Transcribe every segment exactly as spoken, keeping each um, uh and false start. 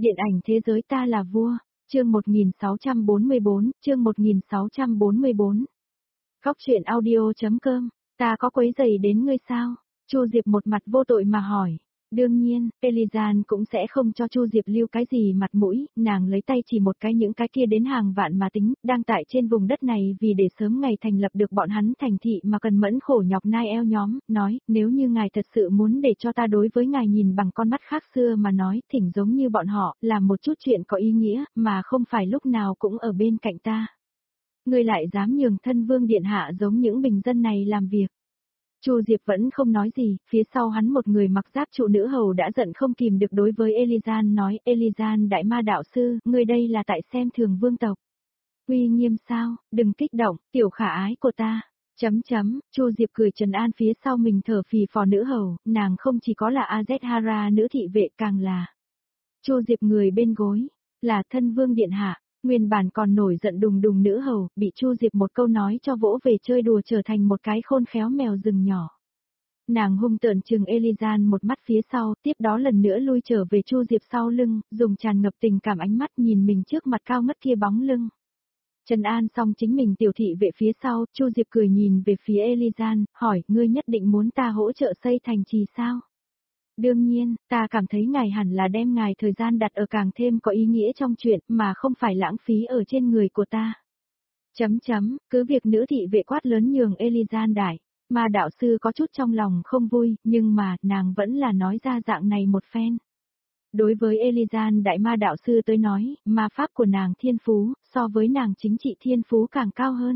Điện ảnh thế giới ta là vua, chương một nghìn sáu trăm bốn mươi bốn, chương một nghìn sáu trăm bốn mươi bốn. Góc truyện audio.com, ta có quấy rầy đến ngươi sao? Chu Diệp một mặt vô tội mà hỏi. Đương nhiên, Elizan cũng sẽ không cho Chu Diệp lưu cái gì mặt mũi, nàng lấy tay chỉ một cái những cái kia đến hàng vạn mà tính, đang tại trên vùng đất này vì để sớm ngày thành lập được bọn hắn thành thị mà cần mẫn khổ nhọc nai eo nhóm, nói, nếu như ngài thật sự muốn để cho ta đối với ngài nhìn bằng con mắt khác xưa mà nói, thỉnh giống như bọn họ, làm một chút chuyện có ý nghĩa, mà không phải lúc nào cũng ở bên cạnh ta. Ngươi lại dám nhường thân vương điện hạ giống những bình dân này làm việc. Chu Diệp vẫn không nói gì, phía sau hắn một người mặc giáp trụ nữ hầu đã giận không kìm được đối với Elizan nói, Elizan đại ma đạo sư, ngươi đây là tại xem thường vương tộc. Uy nghiêm sao, đừng kích động, tiểu khả ái của ta. Chấm chấm, Chu Diệp cười trấn an phía sau mình thở phì phò nữ hầu, nàng không chỉ có là Azethara nữ thị vệ càng là. Chu Diệp người bên gối, là thân vương điện hạ. Nguyên bản còn nổi giận đùng đùng nữ hầu, bị Chu Diệp một câu nói cho vỗ về chơi đùa trở thành một cái khôn khéo mèo rừng nhỏ. Nàng hung tợn trừng Elizan một mắt phía sau, tiếp đó lần nữa lui trở về Chu Diệp sau lưng, dùng tràn ngập tình cảm ánh mắt nhìn mình trước mặt cao ngất kia bóng lưng. Trần An xong chính mình tiểu thị vệ phía sau, Chu Diệp cười nhìn về phía Elizan, hỏi, ngươi nhất định muốn ta hỗ trợ xây thành trì sao? Đương nhiên, ta cảm thấy ngài hẳn là đem ngài thời gian đặt ở càng thêm có ý nghĩa trong chuyện mà không phải lãng phí ở trên người của ta. Chấm chấm, cứ việc nữ thị vệ quát lớn nhường Elizan đại, mà đạo sư có chút trong lòng không vui, nhưng mà nàng vẫn là nói ra dạng này một phen. Đối với Elizan đại ma đạo sư tới nói, ma pháp của nàng thiên phú, so với nàng chính trị thiên phú càng cao hơn.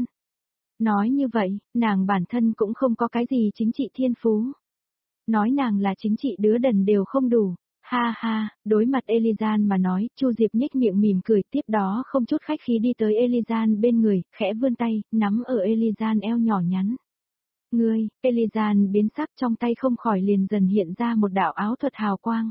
Nói như vậy, nàng bản thân cũng không có cái gì chính trị thiên phú. Nói nàng là chính trị đứa đần đều không đủ. Ha ha, đối mặt Elizan mà nói, Chu Diệp nhếch miệng mỉm cười, tiếp đó không chút khách khí đi tới Elizan bên người, khẽ vươn tay, nắm ở Elizan eo nhỏ nhắn. Ngươi, Elizan biến sắc trong tay không khỏi liền dần hiện ra một đạo áo thuật hào quang.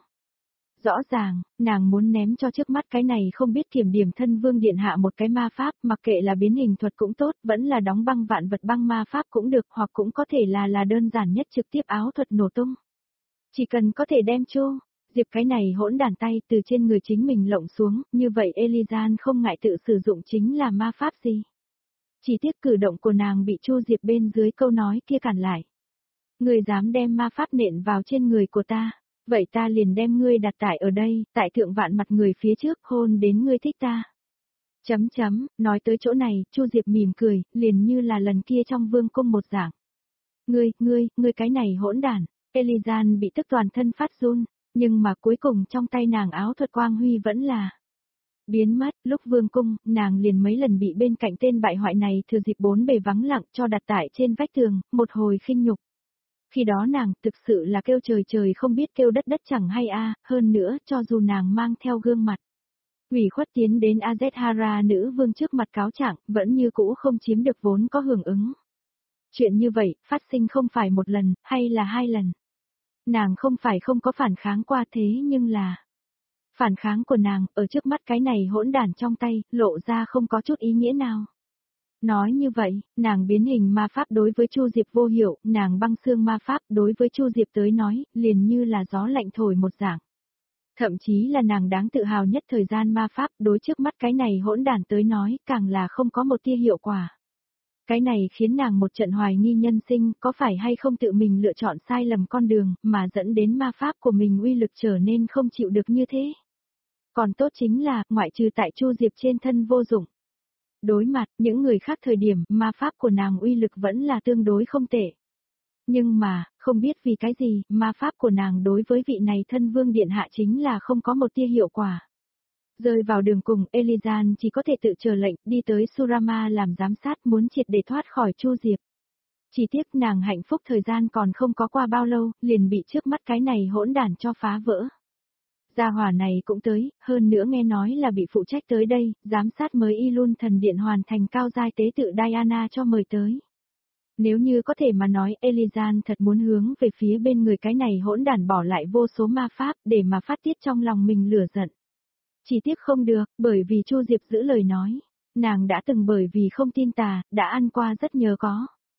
Rõ ràng, nàng muốn ném cho trước mắt cái này không biết kiểm điểm thân vương điện hạ một cái ma pháp, mặc kệ là biến hình thuật cũng tốt, vẫn là đóng băng vạn vật băng ma pháp cũng được, hoặc cũng có thể là là đơn giản nhất trực tiếp áo thuật nổ tung. Chỉ cần có thể đem Chu Diệp cái này hỗn đàn tay từ trên người chính mình lộng xuống, như vậy Elizan không ngại tự sử dụng chính là ma pháp gì. Chỉ tiếc cử động của nàng bị Chu Diệp bên dưới câu nói kia cản lại. Người dám đem ma pháp nện vào trên người của ta. Vậy ta liền đem ngươi đặt tại ở đây, tại thượng vạn mặt người phía trước hôn đến ngươi thích ta. Chấm chấm, nói tới chỗ này, Chu Diệp mỉm cười, liền như là lần kia trong vương cung một dạng. Ngươi, ngươi, ngươi cái này hỗn đản, Elizan bị tức toàn thân phát run, nhưng mà cuối cùng trong tay nàng áo thuật quang huy vẫn là biến mất, lúc vương cung, nàng liền mấy lần bị bên cạnh tên bại hoại này thừa dịp bốn bề vắng lặng cho đặt tại trên vách tường, một hồi khinh nhục. Khi đó nàng thực sự là kêu trời trời không biết kêu đất đất chẳng hay a, hơn nữa cho dù nàng mang theo gương mặt. Ủy khuất tiến đến Azethara nữ vương trước mặt cáo trạng, vẫn như cũ không chiếm được vốn có hưởng ứng. Chuyện như vậy, phát sinh không phải một lần, hay là hai lần. Nàng không phải không có phản kháng qua thế nhưng là... Phản kháng của nàng, ở trước mắt cái này hỗn đản trong tay, lộ ra không có chút ý nghĩa nào. Nói như vậy, nàng biến hình ma pháp đối với Chu Diệp vô hiệu, nàng băng xương ma pháp đối với Chu Diệp tới nói, liền như là gió lạnh thổi một dạng. Thậm chí là nàng đáng tự hào nhất thời gian ma pháp đối trước mắt cái này hỗn đản tới nói, càng là không có một tia hiệu quả. Cái này khiến nàng một trận hoài nghi nhân sinh, có phải hay không tự mình lựa chọn sai lầm con đường, mà dẫn đến ma pháp của mình uy lực trở nên không chịu được như thế. Còn tốt chính là, ngoại trừ tại Chu Diệp trên thân vô dụng. Đối mặt, những người khác thời điểm, ma pháp của nàng uy lực vẫn là tương đối không tệ. Nhưng mà, không biết vì cái gì, ma pháp của nàng đối với vị này thân vương điện hạ chính là không có một tia hiệu quả. Rơi vào đường cùng, Elizan chỉ có thể tự chờ lệnh, đi tới Surama làm giám sát muốn triệt để thoát khỏi Chu Diệp. Chỉ tiếc nàng hạnh phúc thời gian còn không có qua bao lâu, liền bị trước mắt cái này hỗn đản cho phá vỡ. Gia hỏa này cũng tới, hơn nữa nghe nói là bị phụ trách tới đây, giám sát mới Ilun thần điện hoàn thành cao giai tế tự Diana cho mời tới. Nếu như có thể mà nói Elizan thật muốn hướng về phía bên người cái này hỗn đản bỏ lại vô số ma pháp để mà phát tiết trong lòng mình lửa giận. Chỉ tiếc không được, bởi vì Chu Diệp giữ lời nói. Nàng đã từng bởi vì không tin tà, đã ăn qua rất nhớ có.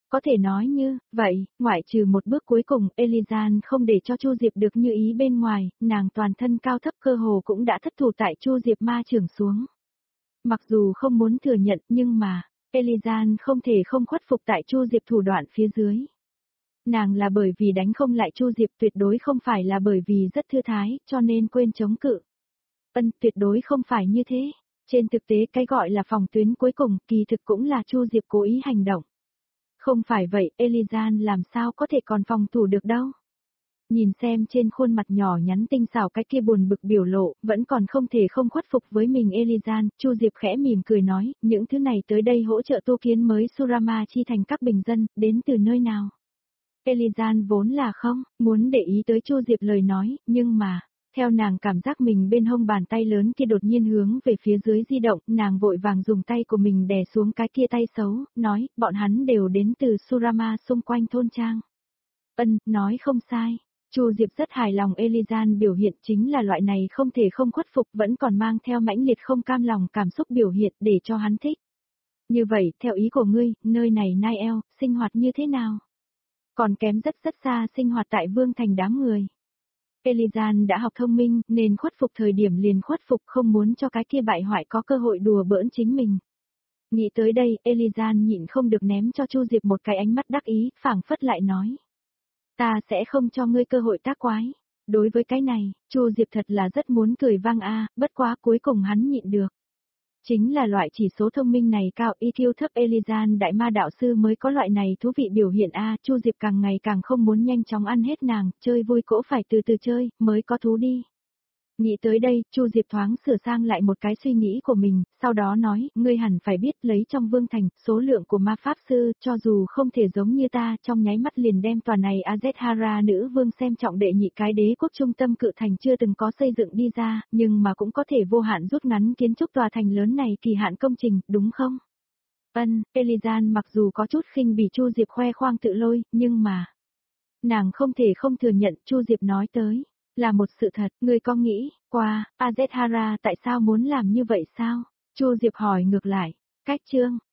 Có thể nói như, vậy, ngoại trừ một bước cuối cùng, Elizan không để cho Chu Diệp được như ý bên ngoài, nàng toàn thân cao thấp cơ hồ cũng đã thất thủ tại Chu Diệp ma trưởng xuống. Mặc dù không muốn thừa nhận nhưng mà, Elizan không thể không khuất phục tại Chu Diệp thủ đoạn phía dưới. Nàng là bởi vì đánh không lại Chu Diệp, tuyệt đối không phải là bởi vì rất thư thái, cho nên quên chống cự. Ân, tuyệt đối không phải như thế. Trên thực tế cái gọi là phòng tuyến cuối cùng, kỳ thực cũng là Chu Diệp cố ý hành động. Không phải vậy, Elizan làm sao có thể còn phòng thủ được đâu. Nhìn xem trên khuôn mặt nhỏ nhắn tinh xảo cái kia buồn bực biểu lộ, vẫn còn không thể không khuất phục với mình Elizan, Chu Diệp khẽ mỉm cười nói, những thứ này tới đây hỗ trợ tu kiến mới Surama chi thành các bình dân, đến từ nơi nào. Elizan vốn là không, muốn để ý tới Chu Diệp lời nói, nhưng mà, theo nàng cảm giác mình bên hông bàn tay lớn kia đột nhiên hướng về phía dưới di động, nàng vội vàng dùng tay của mình đè xuống cái kia tay xấu, nói, bọn hắn đều đến từ Surama xung quanh thôn trang. Ân, nói không sai. Chu Diệp rất hài lòng Elizan biểu hiện chính là loại này không thể không khuất phục vẫn còn mang theo mãnh liệt không cam lòng cảm xúc biểu hiện để cho hắn thích. Như vậy, theo ý của ngươi, nơi này Nael, sinh hoạt như thế nào? Còn kém rất rất xa sinh hoạt tại Vương Thành đám người. Elizan đã học thông minh nên khuất phục thời điểm liền khuất phục không muốn cho cái kia bại hoại có cơ hội đùa bỡn chính mình. Nghĩ tới đây, Elizan nhịn không được ném cho Chu Diệp một cái ánh mắt đắc ý, phảng phất lại nói. Ta sẽ không cho ngươi cơ hội tác quái. Đối với cái này, Chu Diệp thật là rất muốn cười vang a, bất quá cuối cùng hắn nhịn được. Chính là loại chỉ số thông minh này cao i kiu thấp Elizan đại ma đạo sư mới có loại này thú vị biểu hiện a, Chu Diệp càng ngày càng không muốn nhanh chóng ăn hết nàng, chơi vui cỗ phải từ từ chơi, mới có thú đi. Nghĩ tới đây, Chu Diệp thoáng sửa sang lại một cái suy nghĩ của mình, sau đó nói, ngươi hẳn phải biết lấy trong vương thành, số lượng của ma pháp sư, cho dù không thể giống như ta, trong nháy mắt liền đem tòa này Azethara nữ vương xem trọng đệ nhị cái đế quốc trung tâm cự thành chưa từng có xây dựng đi ra, nhưng mà cũng có thể vô hạn rút ngắn kiến trúc tòa thành lớn này kỳ hạn công trình, đúng không? Ân, Elizan mặc dù có chút khinh bỉ Chu Diệp khoe khoang tự lôi, nhưng mà, nàng không thể không thừa nhận Chu Diệp nói tới. Là một sự thật, ngươi có nghĩ, qua, Azethara tại sao muốn làm như vậy sao? Chu Diệp hỏi ngược lại, cách chương,